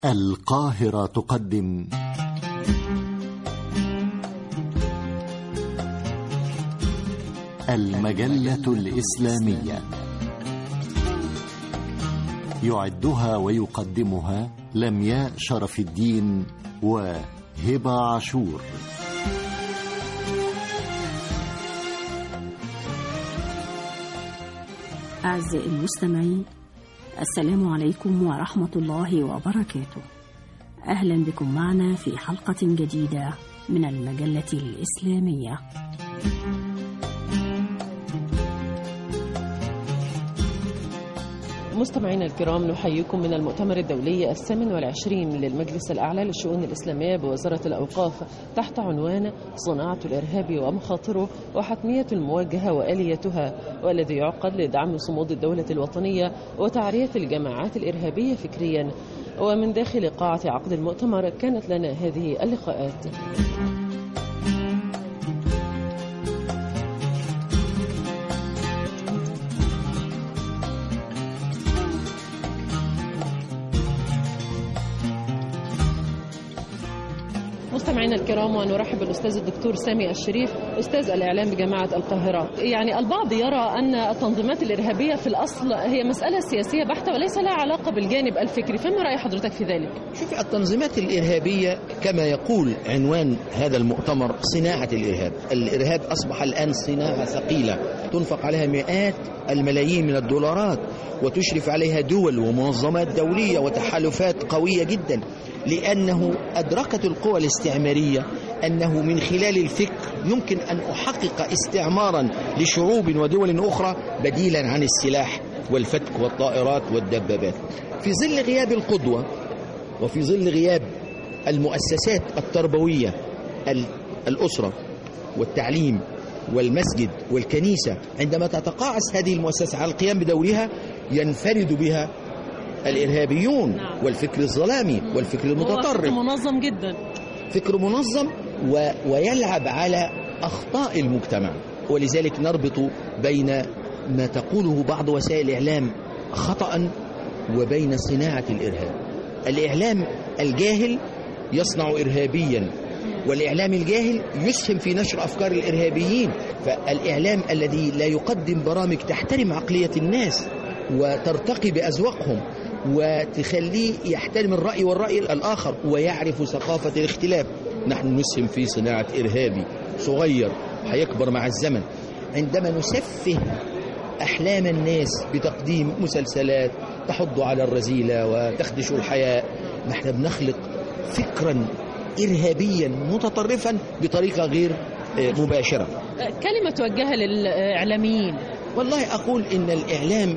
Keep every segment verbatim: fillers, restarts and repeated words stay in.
القاهرة تقدم المجلة الإسلامية، يعدها ويقدمها لمياء شرف الدين وهبة عاشور. أعزائي المستمعين، السلام عليكم ورحمة الله وبركاته. أهلا بكم معنا في حلقة جديدة من المجلة الإسلامية. مستمعينا الكرام، نحييكم من المؤتمر الدولي الثامن والعشرين للمجلس الأعلى للشؤون الإسلامية بوزارة الأوقاف تحت عنوان صناعة الإرهاب ومخاطره وحتمية المواجهة وآليتها، والذي يعقد لدعم صمود الدولة الوطنية وتعرية الجماعات الإرهابية فكريا. ومن داخل قاعة عقد المؤتمر كانت لنا هذه اللقاءات. مستمعينا الكرام، ونرحب بالأستاذ الدكتور سامي الشريف، أستاذ الإعلام بجامعة القاهرة. يعني البعض يرى أن التنظيمات الإرهابية في الأصل هي مسألة سياسية بحتة وليس لها علاقة بالجانب الفكري، فما رأي حضرتك في ذلك؟ شوف، التنظيمات الإرهابية كما يقول عنوان هذا المؤتمر صناعة الإرهاب. الإرهاب أصبح الآن صناعة ثقيلة تنفق عليها مئات الملايين من الدولارات، وتشرف عليها دول ومنظمات دولية وتحالفات قوية جدا، لأنه أدركت القوى الاستعمارية أنه من خلال الفكر يمكن أن أحقق استعمارا لشعوب ودول أخرى بديلا عن السلاح والفتك والطائرات والدبابات. في ظل غياب القدوة وفي ظل غياب المؤسسات التربوية، الأسرة والتعليم والمسجد والكنيسة، عندما تتقاعس هذه المؤسسة على القيام بدورها ينفرد بها الإرهابيون والفكر الظلامي والفكر المتطرف. فكر منظم جدا، فكر منظم و... ويلعب على أخطاء المجتمع. ولذلك نربط بين ما تقوله بعض وسائل الإعلام خطأ وبين صناعة الإرهاب. الإعلام الجاهل يصنع إرهابيا، والإعلام الجاهل يسهم في نشر أفكار الإرهابيين. فالإعلام الذي لا يقدم برامج تحترم عقلية الناس وترتقي بأذواقهم وتخليه يحترم الرأي والرأي الآخر ويعرف ثقافة الاختلاف، نحن نسهم في صناعة إرهابي صغير هيكبر مع الزمن. عندما نسفه أحلام الناس بتقديم مسلسلات تحض على الرذيلة وتخدش الحياء، نحن بنخلق فكرا إرهابيا متطرفا بطريقة غير مباشرة. كلمة توجهها للإعلاميين. والله أقول إن الإعلام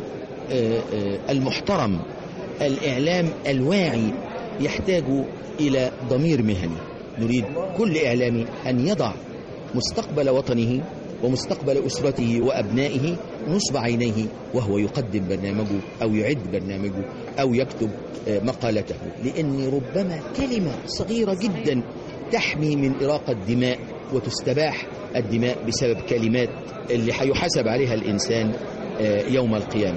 المحترم، الإعلام الواعي، يحتاج إلى ضمير مهني. نريد كل إعلامي أن يضع مستقبل وطنه ومستقبل أسرته وأبنائه نصب عينيه وهو يقدم برنامجه أو يعد برنامجه أو يكتب مقالته، لأن ربما كلمة صغيرة جدا تحمي من إراقة الدماء وتستباح الدماء بسبب كلمات اللي هيحاسب عليها الإنسان يوم القيامة.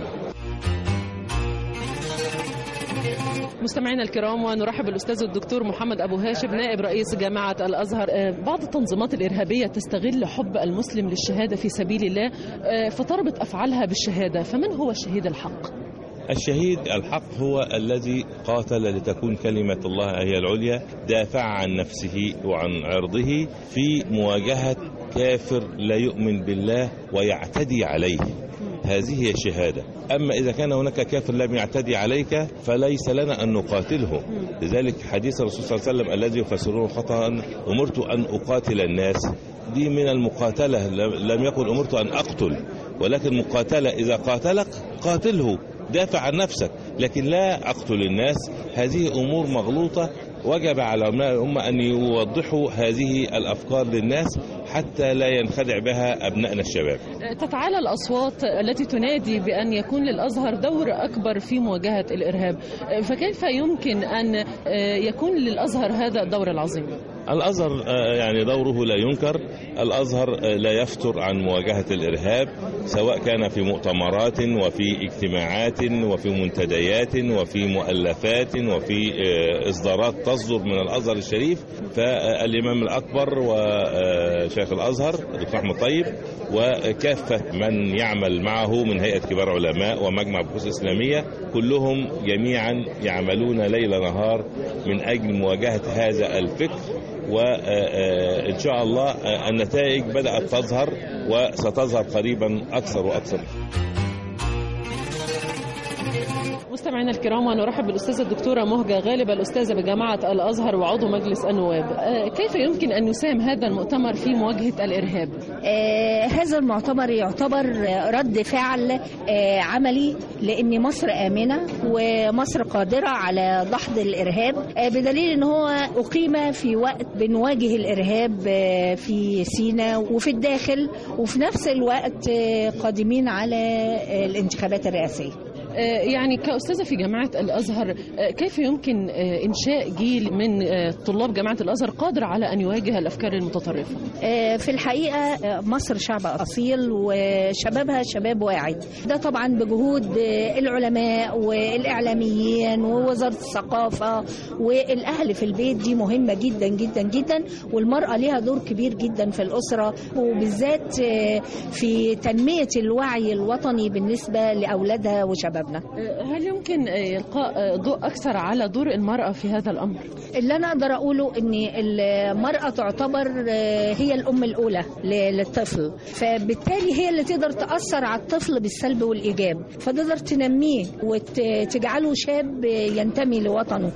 مستمعينا الكرام، ونرحب بالأستاذ الدكتور محمد أبو هاشم، نائب رئيس جامعة الأزهر. بعض التنظيمات الإرهابية تستغل حب المسلم للشهادة في سبيل الله فتربط أفعالها بالشهادة، فمن هو الشهيد الحق؟ الشهيد الحق هو الذي قاتل لتكون كلمة الله هي العليا، دافع عن نفسه وعن عرضه في مواجهة كافر لا يؤمن بالله ويعتدي عليه. هذه هي الشهادة. أما إذا كان هناك كافر لم يعتدي عليك فليس لنا أن نقاتله. لذلك حديث الرسول صلى الله عليه وسلم الذي يفسرونه خطأ أمرت أن أقاتل الناس، دي من المقاتلة، لم يقل أمرت أن أقتل، ولكن مقاتلة. إذا قاتلك قاتله، دافع عن نفسك، لكن لا أقتل الناس. هذه أمور مغلوطة، وجب على علماء الأمة أن يوضحوا هذه الأفكار للناس حتى لا ينخدع بها أبنائنا الشباب. تتعالى الأصوات التي تنادي بأن يكون للأزهر دور أكبر في مواجهة الإرهاب، فكيف يمكن أن يكون للأزهر هذا الدور العظيم؟ الأزهر يعني دوره لا ينكر. الأزهر لا يفتر عن مواجهة الإرهاب، سواء كان في مؤتمرات وفي اجتماعات وفي منتديات وفي مؤلفات وفي إصدارات تصدر من الأزهر الشريف. فالإمام الأكبر وشيخ الأزهر الدكتور أحمد طيب وكافة من يعمل معه من هيئة كبار علماء ومجمع بحوث إسلامية كلهم جميعا يعملون ليل نهار من أجل مواجهة هذا الفكر، وإن شاء الله النتائج بدأت تظهر وستظهر قريبا أكثر وأكثر. مستمعينا الكرام، ونرحب بالأستاذة الدكتورة مهجة غالب، الأستاذة بجامعة الأزهر وعضو مجلس النواب. كيف يمكن أن يساهم هذا المؤتمر في مواجهة الإرهاب؟ آه هذا المؤتمر يعتبر رد فعل آه عملي، لأن مصر آمنة ومصر قادرة على دحض الإرهاب، آه بدليل أن هو أقيم في وقت بنواجه الإرهاب آه في سيناء وفي الداخل، وفي نفس الوقت آه قادمين على آه الانتخابات الرئاسية. يعني كأستاذة في جامعة الأزهر، كيف يمكن إنشاء جيل من طلاب جامعة الأزهر قادر على أن يواجه الأفكار المتطرفة؟ في الحقيقة مصر شعب أصيل وشبابها شباب واعي، ده طبعا بجهود العلماء والإعلاميين ووزارة الثقافة والأهل في البيت، دي مهمة جدا جدا جدا، والمرأة لها دور كبير جدا في الأسرة، وبالذات في تنمية الوعي الوطني بالنسبة لأولادها وشبابها. هل يمكن إلقاء ضوء أكثر على دور المرأة في هذا الأمر؟ اللي أنا أقدر أقوله أن المرأة تعتبر هي الأم الأولى للطفل، فبالتالي هي اللي تقدر تأثر على الطفل بالسلب والإيجاب، فتقدر تنميه وتجعله شاب ينتمي لوطنه.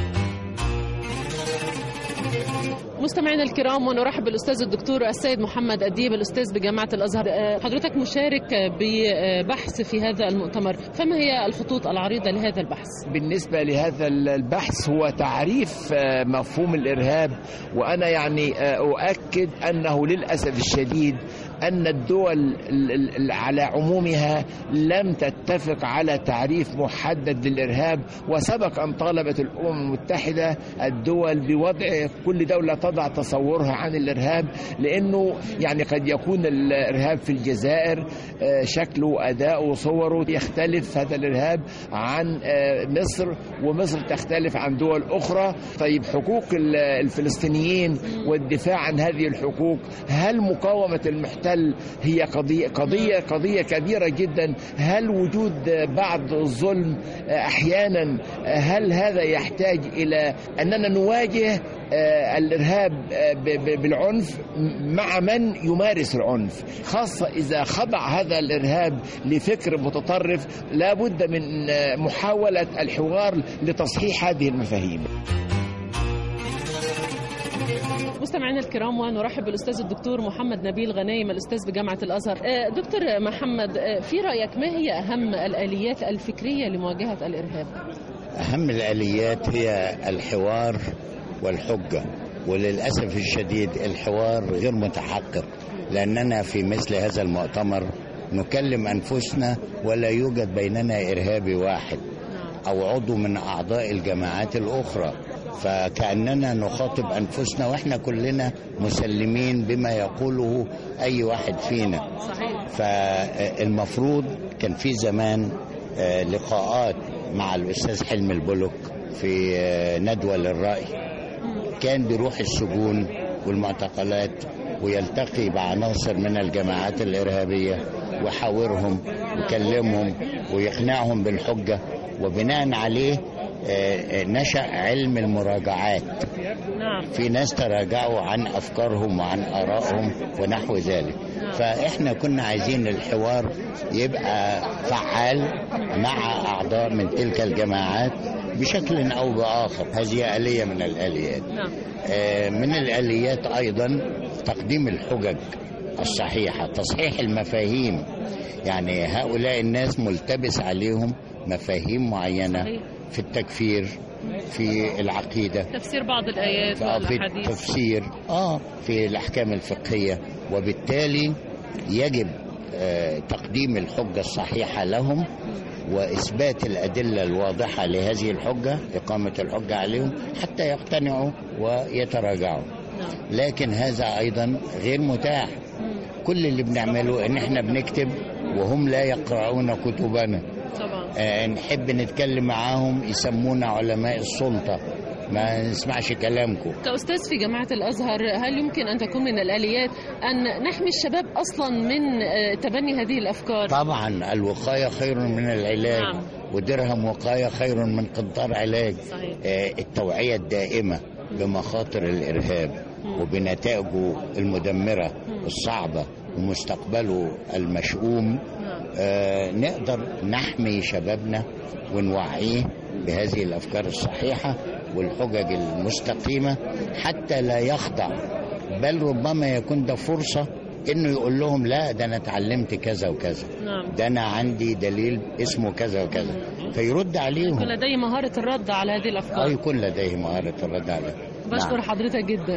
مستمعينا الكرام، ونرحب بالأستاذ الدكتور السيد محمد أديب، الأستاذ بجامعة الأزهر. حضرتك مشارك ببحث في هذا المؤتمر، فما هي الخطوط العريضة لهذا البحث؟ بالنسبة لهذا البحث هو تعريف مفهوم الإرهاب، وأنا يعني أؤكد أنه للأسف الشديد أن الدول على عمومها لم تتفق على تعريف محدد للإرهاب، وسبق أن طالبت الأمم المتحدة الدول بوضع كل دولة تضع تصورها عن الإرهاب، لأنه يعني قد يكون الإرهاب في الجزائر شكله وأداؤه وصوره يختلف هذا الإرهاب عن مصر، ومصر تختلف عن دول أخرى. طيب حقوق الفلسطينيين والدفاع عن هذه الحقوق، هل مقاومة المحتل هي قضية قضية قضية كبيرة جدا؟ هل وجود بعض الظلم أحيانا هل هذا يحتاج إلى أننا نواجه الإرهاب بالعنف مع من يمارس العنف، خاصة إذا خضع هذا الإرهاب لفكر متطرف؟ لا بد من محاولة الحوار لتصحيح هذه المفاهيم. مستمعينا الكرام، ونرحب بالأستاذ الدكتور محمد نبيل غنايم، الأستاذ بجامعة الأزهر. دكتور محمد، في رأيك ما هي أهم الآليات الفكرية لمواجهة الإرهاب؟ أهم الآليات هي الحوار والحجة، وللأسف الشديد الحوار غير متحقق، لأننا في مثل هذا المؤتمر نكلم أنفسنا ولا يوجد بيننا إرهابي واحد أو عضو من أعضاء الجماعات الأخرى، فكأننا نخاطب أنفسنا وإحنا كلنا مسلمين بما يقوله أي واحد فينا. فالمفروض كان في زمان لقاءات مع الأستاذ حلمي البلوك في ندوة للرأي، كان بيروح السجون والمعتقلات ويلتقي بعناصر من الجماعات الإرهابية ويحاورهم ويكلمهم ويقنعهم بالحجة، وبناء عليه نشأ علم المراجعات. في ناس تراجعوا عن أفكارهم وعن آرائهم ونحو ذلك. فإحنا كنا عايزين الحوار يبقى فعال مع أعضاء من تلك الجماعات بشكل أو بآخر. هذه آلية من الآليات. من الآليات أيضا تقديم الحجج الصحيحة، تصحيح المفاهيم. يعني هؤلاء الناس ملتبس عليهم مفاهيم معينة في التكفير، في العقيدة، تفسير بعض الآيات والأحاديث، في التفسير آه في الأحكام الفقهية، وبالتالي يجب آه تقديم الحجة الصحيحة لهم وإثبات الأدلة الواضحة لهذه الحجة، إقامة الحجة عليهم حتى يقتنعوا ويتراجعوا. لكن هذا أيضا غير متاح. كل اللي بنعمله إن إحنا بنكتب وهم لا يقرؤون كتبنا. طبعا. آه نحب نتكلم معاهم يسمونا علماء السلطة، ما نسمعش كلامكم. كأستاذ في جامعة الأزهر، هل يمكن أن تكون من الآليات أن نحمي الشباب أصلا من تبني هذه الأفكار؟ طبعا، الوقاية خير من العلاج. نعم. ودرهم وقاية خير من قنطار علاج. صحيح. آه التوعية الدائمة بمخاطر الإرهاب م. وبنتائجه المدمرة م. الصعبة ومستقبله المشؤوم. آه نقدر نحمي شبابنا ونوعيه بهذه الأفكار الصحيحة والحجج المستقيمة حتى لا يخضع، بل ربما يكون ده فرصة إنه يقول لهم لا ده أنا اتعلمت كذا وكذا. نعم. ده أنا عندي دليل اسمه كذا وكذا، فيرد عليهم. يكون لديه مهارة الرد على هذه الأفكار. أو يكون لديه مهارة الرد عليها. بشكر نعم. حضرتك جدا.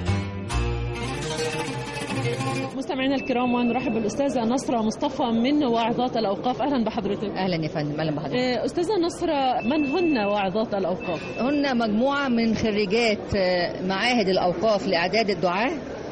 مستمعينا الكرام، ونرحب بالأستاذة نصرة مصطفى من واعظات الأوقاف. أهلا بحضرتك. أهلا يا فندم. أهلا بحضرتك. أستاذة نصرة، من هن واعظات الأوقاف؟ هن مجموعة من خريجات معاهد الأوقاف لإعداد الدعاة،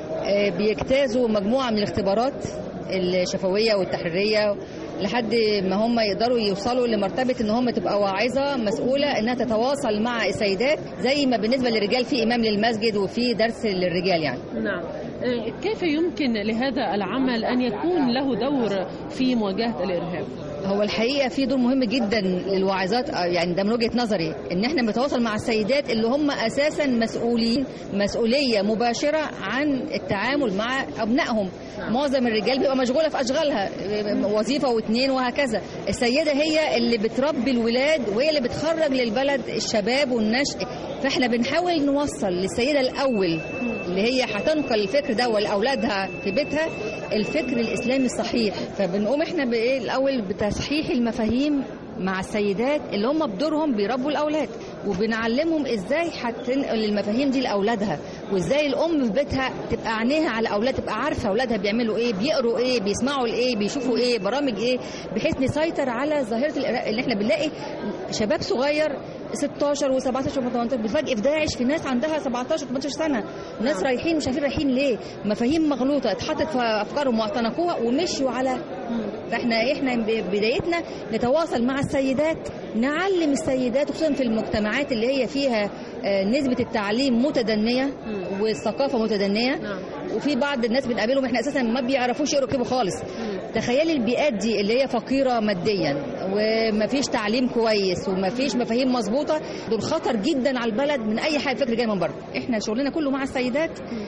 بيجتازوا مجموعة من الاختبارات الشفوية والتحريرية لحد ما هم يقدروا يوصلوا لمرتبة ان هم تبقى واعظة مسؤولة انها تتواصل مع السيدات، زي ما بالنسبة للرجال في امام للمسجد وفي درس للرجال يعني. نعم. كيف يمكن لهذا العمل ان يكون له دور في مواجهة الارهاب؟ هو الحقيقة في دور مهم جدا للواعظات، يعني ده من وجهة نظري، ان احنا بنتواصل مع السيدات اللي هم اساسا مسؤولين مسؤولية مباشرة عن التعامل مع ابنائهم. معظم الرجال بيبقى مشغولة في اشغالها، وظيفة واثنين وهكذا. السيدة هي اللي بتربي الولاد وهي اللي بتخرج للبلد الشباب والنشء. فاحنا بنحاول نوصل للسيدة الاول اللي هي هتنقل الفكر ده لاولادها في بيتها الفكر الاسلامي الصحيح. فبنقوم احنا بايه الاول بتصحيح المفاهيم مع السيدات اللي هم بدورهم بيربوا الاولاد، وبنعلمهم ازاي هتنقل المفاهيم دي لاولادها، وازاي الام في بيتها تبقى عينيها على اولاد، تبقى عارفه اولادها بيعملوا ايه، بيقروا ايه، بيسمعوا ايه، بيشوفوا ايه، برامج ايه، بحيث نسيطر على ظاهره الارهاب اللي احنا بنلاقي شباب صغير ستاشر وسبعتاشر وتمنتاشر بتفاجئ في داعش، في ناس عندها سبعتاشر وتمنتاشر سنه، ناس رايحين مش عارفين رايحين ليه، مفاهيم مغلوطه اتحطت في افكارهم واعتنقوها ومشوا على. فاحنا احنا بدايتنا نتواصل مع السيدات، نعلم السيدات خصوصا في المجتمعات اللي هي فيها نسبه التعليم متدنيه والثقافه متدنيه، وفي بعض الناس بنقابلهم احنا اساسا ما بيعرفوش يقروا كتابه خالص. تخيلي البيئات دي اللي هي فقيره ماديا ومفيش تعليم كويس ومفيش مفاهيم مظبوطه، دول خطر جدا على البلد من اي حاجه فكر جاي من بره. احنا شغلنا كله مع السيدات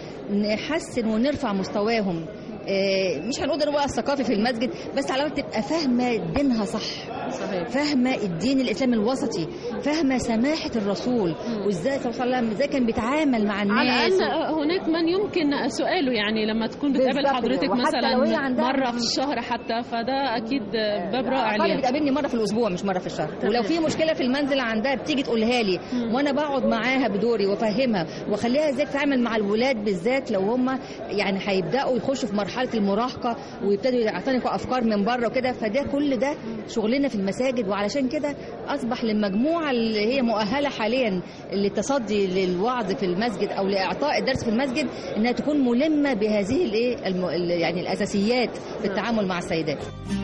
نحسن ونرفع مستواهم، مش هنقول ان بقى الثقافي في المسجد بس، على الاقل تبقى فاهمه دينها صح، صحيح. فاهمه الدين الاسلامي الوسطي، فاهمه سماحه الرسول وازاي صلى الله عليه وسلم ازاي كان بيتعامل مع الناس. على الاقل هناك من يمكن سؤاله، يعني لما تكون بتقابل حضرتك مثلا مره في الشهر حتى، فده اكيد باب رائع ليها. بتقابلني مره في الاسبوع مش مره في الشهر، ولو في مشكله في المنزل عندها بتيجي تقولها لي، وانا بقعد معاها بدوري وافهمها واخليها ازاي تتعامل مع الولاد، بالذات لو هم يعني هيبداوا يخشوا في مرحله المراهقه ويبتدوا يعتنقوا افكار من بره وكده. فده كل ده شغلنا في المساجد، وعلشان كده اصبح للمجموعه اللي هي مؤهله حاليا للتصدي للوعظ في المسجد او لاعطاء الدرس في المسجد انها تكون ملمه بهذه الايه الم... يعني الاساسيات في التعامل مع السيدات.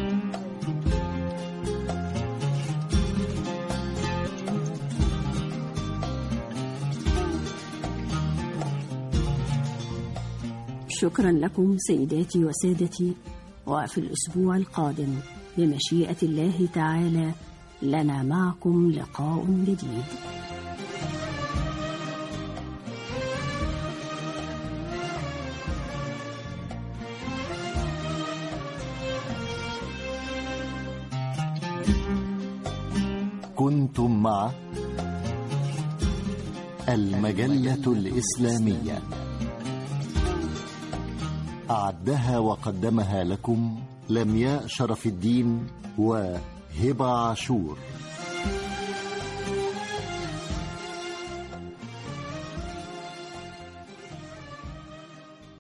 شكرا لكم سيداتي وسادتي، وفي الأسبوع القادم بمشيئة الله تعالى لنا معكم لقاء جديد. كنتم مع المجلة الإسلامية، أعدها وقدمها لكم لمياء شرف الدين وهبة عاشور.